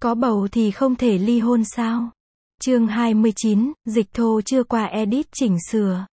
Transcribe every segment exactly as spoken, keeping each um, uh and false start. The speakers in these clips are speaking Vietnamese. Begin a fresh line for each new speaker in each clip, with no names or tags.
Có bầu thì không thể ly hôn sao? Chương hai mươi chín, dịch thô chưa qua edit chỉnh sửa.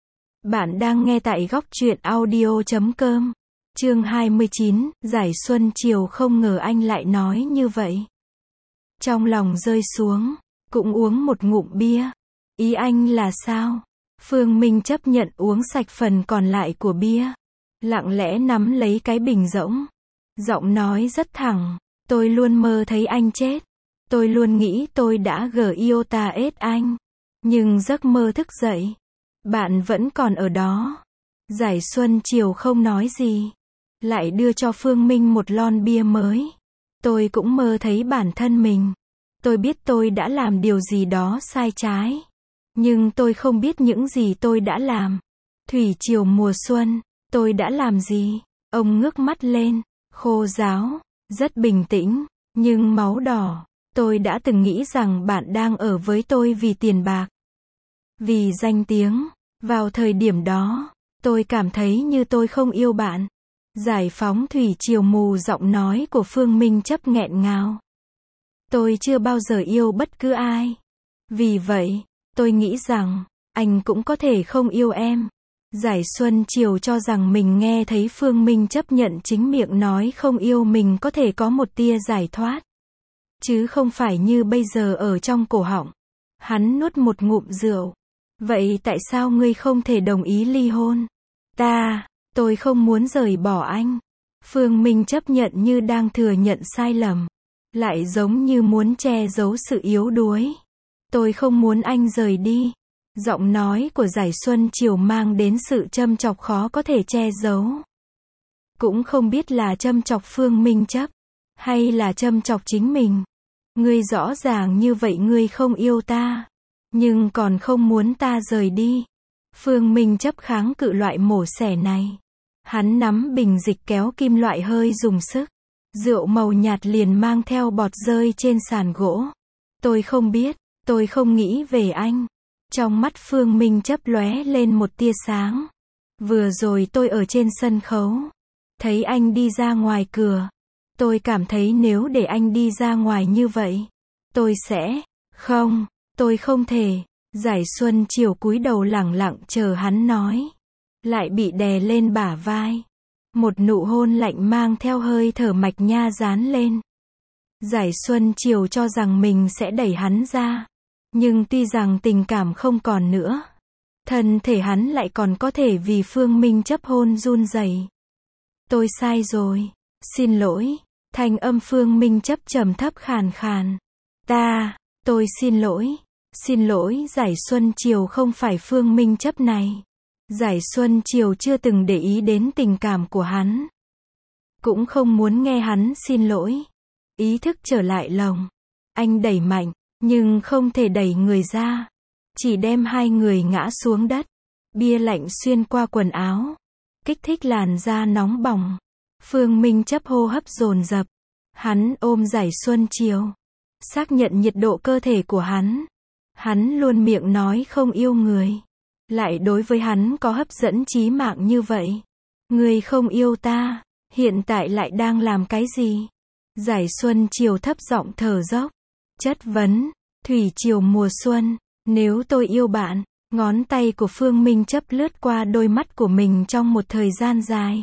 Bạn đang nghe tại góc truyện audio chấm com. Chương hai mươi chín, Giải Xuân chiều không ngờ anh lại nói như vậy. Trong lòng rơi xuống, cũng uống một ngụm bia. Ý anh là sao? Phương Minh chấp nhận uống sạch phần còn lại của bia. Lặng lẽ nắm lấy cái bình rỗng. Giọng nói rất thẳng. Tôi luôn mơ thấy anh chết. Tôi luôn nghĩ tôi đã gờ iota ết anh. Nhưng giấc mơ thức dậy. Bạn vẫn còn ở đó. Giải Xuân chiều không nói gì. Lại đưa cho Phương Minh một lon bia mới. Tôi cũng mơ thấy bản thân mình. Tôi biết tôi đã làm điều gì đó sai trái. Nhưng tôi không biết những gì tôi đã làm. Thủy triều mùa xuân, tôi đã làm gì? Ông ngước mắt lên, khô ráo, rất bình tĩnh, nhưng máu đỏ. Tôi đã từng nghĩ rằng bạn đang ở với tôi vì tiền bạc. Vì danh tiếng. Vào thời điểm đó, tôi cảm thấy như tôi không yêu bạn. Giải phóng thủy triều mù, giọng nói của Phương Minh chấp nghẹn ngào. Tôi chưa bao giờ yêu bất cứ ai. Vì vậy, tôi nghĩ rằng, anh cũng có thể không yêu em. Giải Xuân chiều cho rằng mình nghe thấy Phương Minh chấp nhận chính miệng nói không yêu mình có thể có một tia giải thoát. Chứ không phải như bây giờ ở trong cổ họng. Hắn nuốt một ngụm rượu. Vậy tại sao ngươi không thể đồng ý ly hôn? Ta, tôi không muốn rời bỏ anh. Phương Minh chấp nhận như đang thừa nhận sai lầm. Lại giống như muốn che giấu sự yếu đuối. Tôi không muốn anh rời đi. Giọng nói của Giải Xuân chiều mang đến sự châm chọc khó có thể che giấu. Cũng không biết là châm chọc Phương Minh chấp, hay là châm chọc chính mình. Ngươi rõ ràng như vậy ngươi không yêu ta, nhưng còn không muốn ta rời đi. Phương Minh chấp kháng cự loại mổ xẻ này. Hắn nắm bình dịch kéo kim loại hơi dùng sức. Rượu màu nhạt liền mang theo bọt rơi trên sàn gỗ. Tôi không biết, tôi không nghĩ về anh. Trong mắt Phương Minh chấp lóe lên một tia sáng. Vừa rồi tôi ở trên sân khấu. Thấy anh đi ra ngoài cửa. Tôi cảm thấy nếu để anh đi ra ngoài như vậy, tôi sẽ... Không, tôi không thể. Giải Xuân chiều cúi đầu lẳng lặng chờ hắn nói. Lại bị đè lên bả vai. Một nụ hôn lạnh mang theo hơi thở mạch nha dán lên. Giải Xuân chiều cho rằng mình sẽ đẩy hắn ra. Nhưng tuy rằng tình cảm không còn nữa, thân thể hắn lại còn có thể vì Phương Minh chấp hôn run rẩy. Tôi sai rồi. Xin lỗi. Thanh âm Phương Minh chấp trầm thấp khàn khàn. Ta, tôi xin lỗi. Xin lỗi. Giải Xuân chiều không phải Phương Minh chấp này. Giải Xuân chiều chưa từng để ý đến tình cảm của hắn. Cũng không muốn nghe hắn xin lỗi. Ý thức trở lại lồng. Anh đẩy mạnh, nhưng không thể đẩy người ra. Chỉ đem hai người ngã xuống đất. Bia lạnh xuyên qua quần áo. Kích thích làn da nóng bỏng. Phương Minh chấp hô hấp dồn dập. Hắn ôm Giải Xuân chiều. Xác nhận nhiệt độ cơ thể của hắn. Hắn luôn miệng nói không yêu người. Lại đối với hắn có hấp dẫn chí mạng như vậy. Người không yêu ta, hiện tại lại đang làm cái gì? Giải Xuân chiều thấp giọng thở dốc. Chất vấn, thủy triều mùa xuân, nếu tôi yêu bạn. Ngón tay của Phương Minh chấp lướt qua đôi mắt của mình trong một thời gian dài.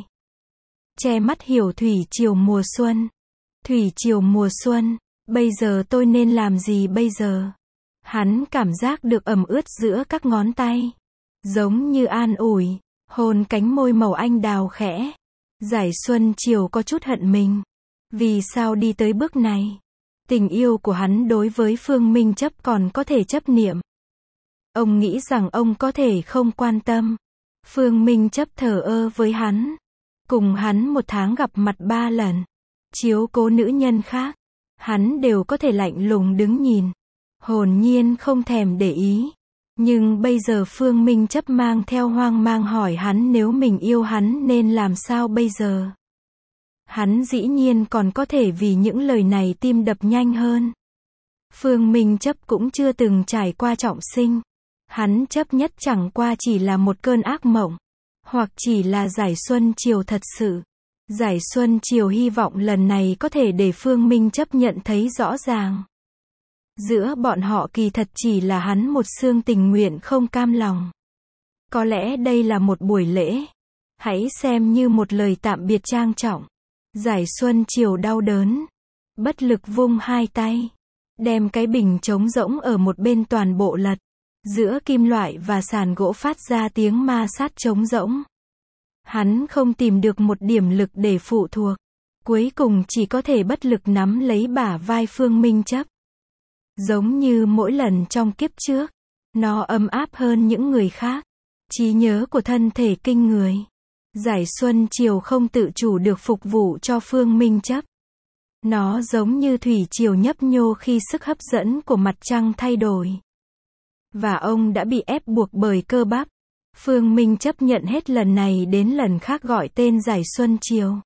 Che mắt hiểu thủy triều mùa xuân. Thủy triều mùa xuân, bây giờ tôi nên làm gì bây giờ? Hắn cảm giác được ẩm ướt giữa các ngón tay. Giống như an ủi, hôn cánh môi màu anh đào khẽ. Giải Xuân chiều có chút hận mình. Vì sao đi tới bước này? Tình yêu của hắn đối với Phương Minh chấp còn có thể chấp niệm. Ông nghĩ rằng ông có thể không quan tâm. Phương Minh chấp thờ ơ với hắn. Cùng hắn một tháng gặp mặt ba lần. Chiếu cố nữ nhân khác. Hắn đều có thể lạnh lùng đứng nhìn. Hồn nhiên không thèm để ý. Nhưng bây giờ Phương Minh chấp mang theo hoang mang hỏi hắn nếu mình yêu hắn nên làm sao bây giờ. Hắn dĩ nhiên còn có thể vì những lời này tim đập nhanh hơn. Phương Minh chấp cũng chưa từng trải qua trọng sinh. Hắn chấp nhất chẳng qua chỉ là một cơn ác mộng. Hoặc chỉ là Giải Xuân chiều thật sự. Giải Xuân Chiều hy vọng lần này có thể để Phương Minh chấp nhận thấy rõ ràng. Giữa bọn họ kỳ thật chỉ là hắn một xương tình nguyện không cam lòng. Có lẽ đây là một buổi lễ. Hãy xem như một lời tạm biệt trang trọng. Giải Xuân Chiều đau đớn. Bất lực vung hai tay. Đem cái bình trống rỗng ở một bên toàn bộ lật. Giữa kim loại và sàn gỗ phát ra tiếng ma sát trống rỗng. Hắn không tìm được một điểm lực để phụ thuộc. Cuối cùng chỉ có thể bất lực nắm lấy bả vai Phương Minh chấp. Giống như mỗi lần trong kiếp trước. Nó ấm áp hơn những người khác. Trí nhớ của thân thể kinh người. Giải Xuân Chiều không tự chủ được phục vụ cho Phương Minh chấp. Nó giống như thủy triều nhấp nhô khi sức hấp dẫn của mặt trăng thay đổi. Và ông đã bị ép buộc bởi cơ bắp. Phương Minh chấp nhận hết lần này đến lần khác gọi tên Giải Xuân Chiều.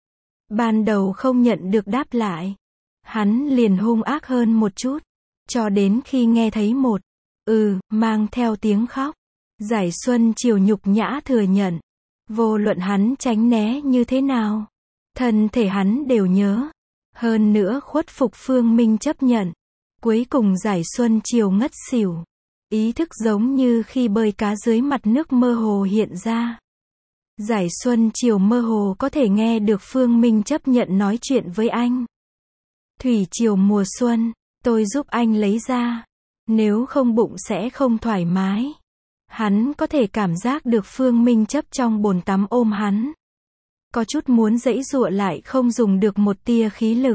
Ban đầu không nhận được đáp lại. Hắn liền hung ác hơn một chút. Cho đến khi nghe thấy một ừ mang theo tiếng khóc. Giải Xuân Chiều nhục nhã thừa nhận. Vô luận hắn tránh né như thế nào. Thân thể hắn đều nhớ. Hơn nữa khuất phục Phương Minh chấp nhận. Cuối cùng Giải Xuân Chiều ngất xỉu. Ý thức giống như khi bơi cá dưới mặt nước mơ hồ hiện ra. Giải Xuân Chiều mơ hồ có thể nghe được Phương Minh chấp nhận nói chuyện với anh. Thủy triều mùa xuân, tôi giúp anh lấy ra. Nếu không bụng sẽ không thoải mái. Hắn có thể cảm giác được Phương Minh chấp trong bồn tắm ôm hắn. Có chút muốn giãy giụa lại không dùng được một tia khí lực.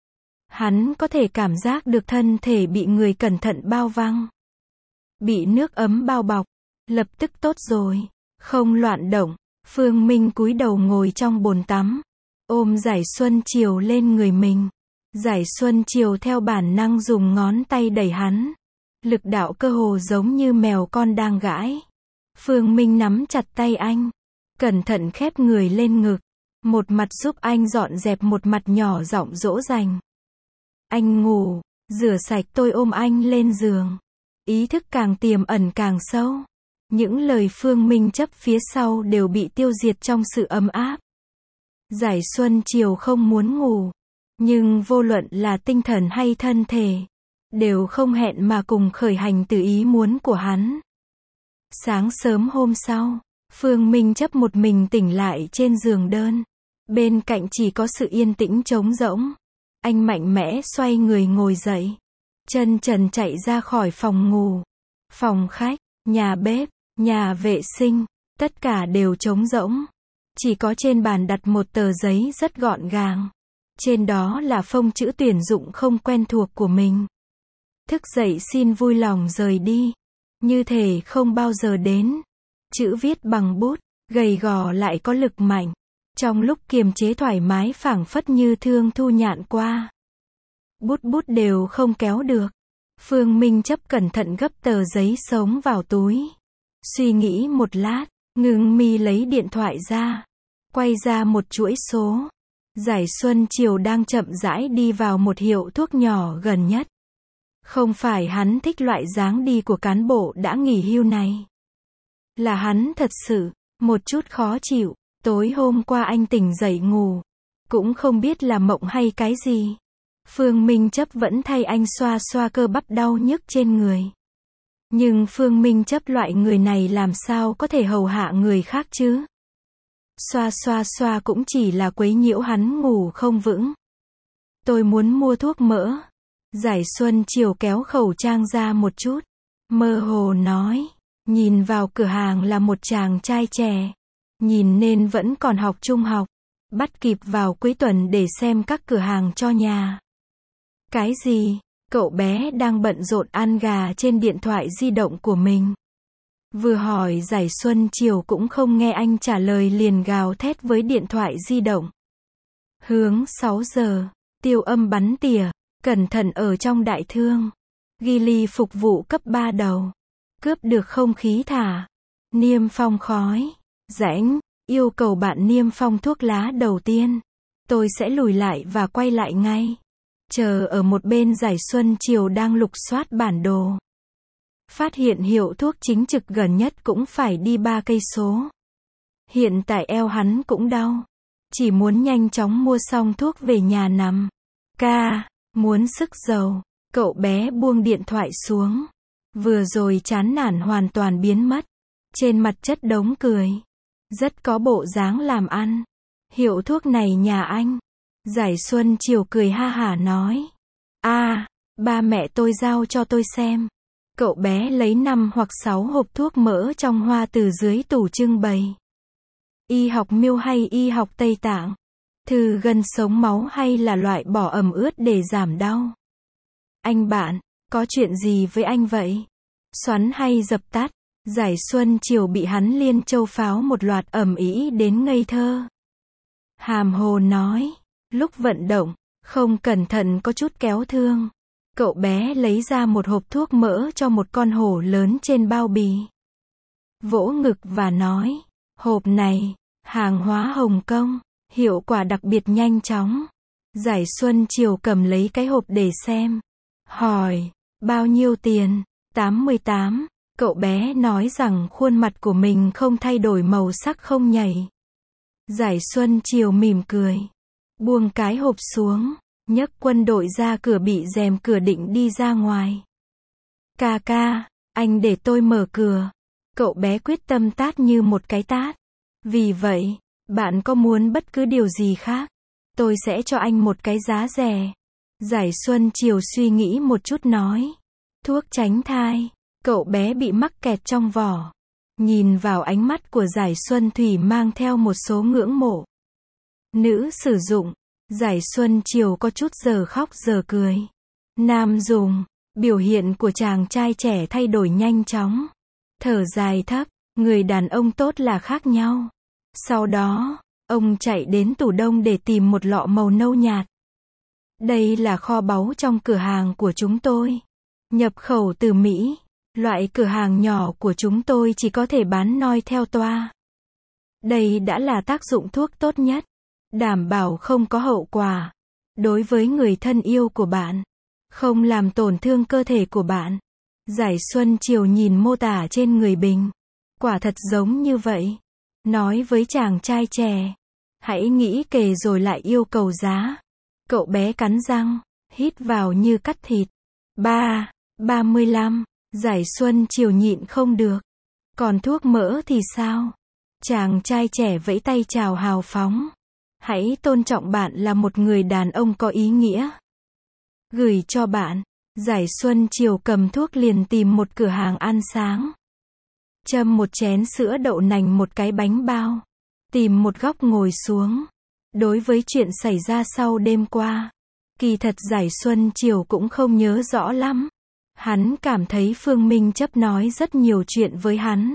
Hắn có thể cảm giác được thân thể bị người cẩn thận bao văng. Bị nước ấm bao bọc. Lập tức tốt rồi. Không loạn động. Phương Minh cúi đầu ngồi trong bồn tắm. Ôm Giải Xuân Chiều lên người mình. Giải Xuân Chiều theo bản năng dùng ngón tay đẩy hắn. Lực đạo cơ hồ giống như mèo con đang gãi. Phương Minh nắm chặt tay anh. Cẩn thận khép người lên ngực. Một mặt giúp anh dọn dẹp, một mặt nhỏ giọng dỗ dành. Anh ngủ. Rửa sạch tôi ôm anh lên giường. Ý thức càng tiềm ẩn càng sâu. Những lời Phương Minh chấp phía sau đều bị tiêu diệt trong sự ấm áp. Giải Xuân Chiều không muốn ngủ. Nhưng vô luận là tinh thần hay thân thể. Đều không hẹn mà cùng khởi hành từ ý muốn của hắn. Sáng sớm hôm sau. Phương Minh chấp một mình tỉnh lại trên giường đơn. Bên cạnh chỉ có sự yên tĩnh trống rỗng. Anh mạnh mẽ xoay người ngồi dậy. Chân trần chạy ra khỏi phòng ngủ. Phòng khách, nhà bếp, nhà vệ sinh, tất cả đều trống rỗng. Chỉ có trên bàn đặt một tờ giấy rất gọn gàng. Trên đó là phông chữ tuyển dụng không quen thuộc của mình. Thức dậy xin vui lòng rời đi. Như thể không bao giờ đến. Chữ viết bằng bút, gầy gò lại có lực mạnh. Trong lúc kiềm chế thoải mái phảng phất như thương thu nhạn qua. Bút bút đều không kéo được. Phương Minh chấp cẩn thận gấp tờ giấy sống vào túi. Suy nghĩ một lát, ngưng mi lấy điện thoại ra. Quay ra một chuỗi số. Giải Xuân Chiều đang chậm rãi đi vào một hiệu thuốc nhỏ gần nhất. Không phải hắn thích loại dáng đi của cán bộ đã nghỉ hưu này. Là hắn thật sự, một chút khó chịu. Tối hôm qua anh tỉnh dậy ngủ. Cũng không biết là mộng hay cái gì. Phương Minh chấp vẫn thay anh xoa xoa cơ bắp đau nhức trên người. Nhưng Phương Minh chấp loại người này làm sao có thể hầu hạ người khác chứ? Xoa xoa xoa cũng chỉ là quấy nhiễu hắn ngủ không vững. Tôi muốn mua thuốc mỡ. Giải Xuân Chiều kéo khẩu trang ra một chút. Mơ hồ nói. Nhìn vào cửa hàng là một chàng trai trẻ. Nhìn nên vẫn còn học trung học. Bắt kịp vào cuối tuần để xem các cửa hàng cho nhà. Cái gì? Cậu bé đang bận rộn ăn gà trên điện thoại di động của mình. Vừa hỏi Giải Xuân Chiều cũng không nghe anh trả lời liền gào thét với điện thoại di động. Hướng sáu giờ. Tiêu âm bắn tỉa. Cẩn thận ở trong đại thương. Ghi ly phục vụ cấp ba đầu. Cướp được không khí thả. Niêm phong khói. Rãnh. Yêu cầu bạn niêm phong thuốc lá đầu tiên. Tôi sẽ lùi lại và quay lại ngay. Chờ ở một bên Giải Xuân Chiều đang lục soát bản đồ. Phát hiện hiệu thuốc chính trực gần nhất cũng phải đi ba cây số. Hiện tại eo hắn cũng đau. Chỉ muốn nhanh chóng mua xong thuốc về nhà nằm. Ca, muốn sức dầu. Cậu bé buông điện thoại xuống. Vừa rồi chán nản hoàn toàn biến mất. Trên mặt chất đống cười. Rất có bộ dáng làm ăn. Hiệu thuốc này nhà anh. Giải Xuân chiều cười ha hả nói. À, ba mẹ tôi giao cho tôi xem. Cậu bé lấy năm hoặc sáu hộp thuốc mỡ trong hoa từ dưới tủ trưng bày. Y học Miêu hay y học Tây Tạng? Thư gân sống máu hay là loại bỏ ẩm ướt để giảm đau? Anh bạn, có chuyện gì với anh vậy? Xoắn hay dập tắt? Giải Xuân chiều bị hắn liên châu pháo một loạt ầm ĩ đến ngây thơ. Hàm hồ nói, lúc vận động, không cẩn thận có chút kéo thương. Cậu bé lấy ra một hộp thuốc mỡ cho một con hổ lớn trên bao bì. Vỗ ngực và nói, hộp này, hàng hóa Hồng Kông, hiệu quả đặc biệt nhanh chóng. Giải Xuân chiều cầm lấy cái hộp để xem. Hỏi, bao nhiêu tiền? tám mươi tám. Cậu bé nói rằng khuôn mặt của mình không thay đổi màu sắc không nhảy. Giải Xuân chiều mỉm cười. Buông cái hộp xuống, nhấc quân đội ra cửa bị rèm cửa định đi ra ngoài. Ca ca, anh để tôi mở cửa. Cậu bé quyết tâm tát như một cái tát. Vì vậy, bạn có muốn bất cứ điều gì khác, tôi sẽ cho anh một cái giá rẻ. Giải Xuân chiều suy nghĩ một chút nói. Thuốc tránh thai. Cậu bé bị mắc kẹt trong vỏ. Nhìn vào ánh mắt của Giải Xuân Thủy mang theo một số ngưỡng mộ. Nữ sử dụng. Giải Xuân chiều có chút giờ khóc giờ cười. Nam dùng. Biểu hiện của chàng trai trẻ thay đổi nhanh chóng. Thở dài thấp. Người đàn ông tốt là khác nhau. Sau đó, ông chạy đến tủ đông để tìm một lọ màu nâu nhạt. Đây là kho báu trong cửa hàng của chúng tôi. Nhập khẩu từ Mỹ. Loại cửa hàng nhỏ của chúng tôi chỉ có thể bán noi theo toa. Đây đã là tác dụng thuốc tốt nhất. Đảm bảo không có hậu quả. Đối với người thân yêu của bạn. Không làm tổn thương cơ thể của bạn. Giải Xuân chiều nhìn mô tả trên người Bình. Quả thật giống như vậy. Nói với chàng trai trẻ. Hãy nghĩ kề rồi lại yêu cầu giá. Cậu bé cắn răng. Hít vào như cắt thịt. Ba, ba mươi lăm. Giải Xuân chiều nhịn không được. Còn thuốc mỡ thì sao? Chàng trai trẻ vẫy tay chào hào phóng. Hãy tôn trọng bạn là một người đàn ông có ý nghĩa. Gửi cho bạn. Giải Xuân chiều cầm thuốc liền tìm một cửa hàng ăn sáng. Châm một chén sữa đậu nành một cái bánh bao. Tìm một góc ngồi xuống. Đối với chuyện xảy ra sau đêm qua, kỳ thật Giải Xuân chiều cũng không nhớ rõ lắm. Hắn cảm thấy Phương Minh Chấp nói rất nhiều chuyện với hắn.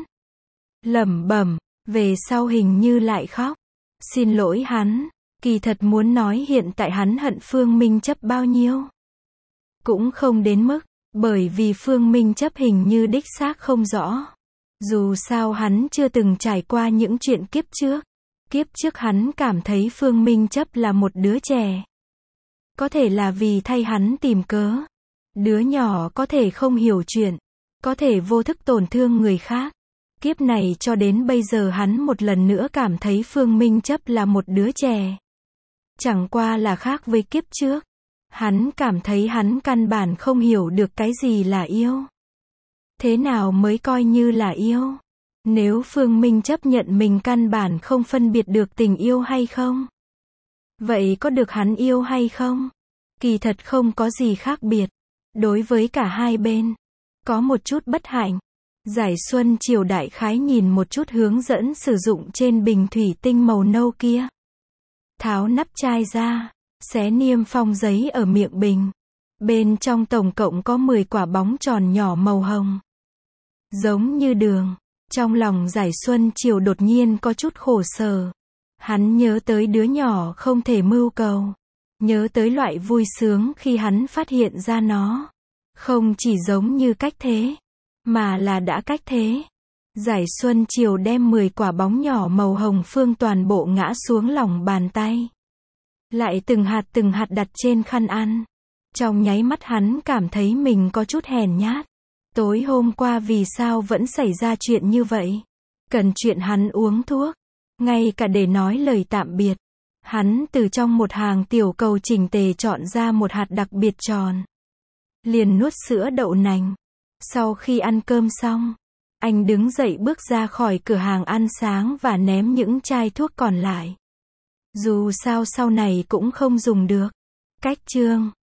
Lẩm bẩm, về sau hình như lại khóc. Xin lỗi hắn, kỳ thật muốn nói hiện tại hắn hận Phương Minh Chấp bao nhiêu. Cũng không đến mức, bởi vì Phương Minh Chấp hình như đích xác không rõ. Dù sao hắn chưa từng trải qua những chuyện kiếp trước. Kiếp trước hắn cảm thấy Phương Minh Chấp là một đứa trẻ. Có thể là vì thay hắn tìm cớ. Đứa nhỏ có thể không hiểu chuyện. Có thể vô thức tổn thương người khác. Kiếp này cho đến bây giờ hắn một lần nữa cảm thấy Phương Minh Chấp là một đứa trẻ. Chẳng qua là khác với kiếp trước. Hắn cảm thấy hắn căn bản không hiểu được cái gì là yêu. Thế nào mới coi như là yêu? Nếu Phương Minh chấp nhận mình căn bản không phân biệt được tình yêu hay không? Vậy có được hắn yêu hay không? Kỳ thật không có gì khác biệt. Đối với cả hai bên. Có một chút bất hạnh. Giải Xuân chiều đại khái nhìn một chút hướng dẫn sử dụng trên bình thủy tinh màu nâu kia. Tháo nắp chai ra. Xé niêm phong giấy ở miệng bình. Bên trong tổng cộng có mười quả bóng tròn nhỏ màu hồng. Giống như đường. Trong lòng Giải Xuân chiều đột nhiên có chút khổ sở. Hắn nhớ tới đứa nhỏ không thể mưu cầu. Nhớ tới loại vui sướng khi hắn phát hiện ra nó. Không chỉ giống như cách thế, mà là đã cách thế. Giải Xuân chiều đem mười quả bóng nhỏ màu hồng phương toàn bộ ngã xuống lòng bàn tay. Lại từng hạt từng hạt đặt trên khăn ăn. Trong nháy mắt hắn cảm thấy mình có chút hèn nhát. Tối hôm qua vì sao vẫn xảy ra chuyện như vậy? Cần chuyện hắn uống thuốc. Ngay cả để nói lời tạm biệt. Hắn từ trong một hàng tiểu cầu chỉnh tề chọn ra một hạt đặc biệt tròn. Liền nuốt sữa đậu nành. Sau khi ăn cơm xong, anh đứng dậy bước ra khỏi cửa hàng ăn sáng và ném những chai thuốc còn lại. Dù sao sau này cũng không dùng được. Cách chương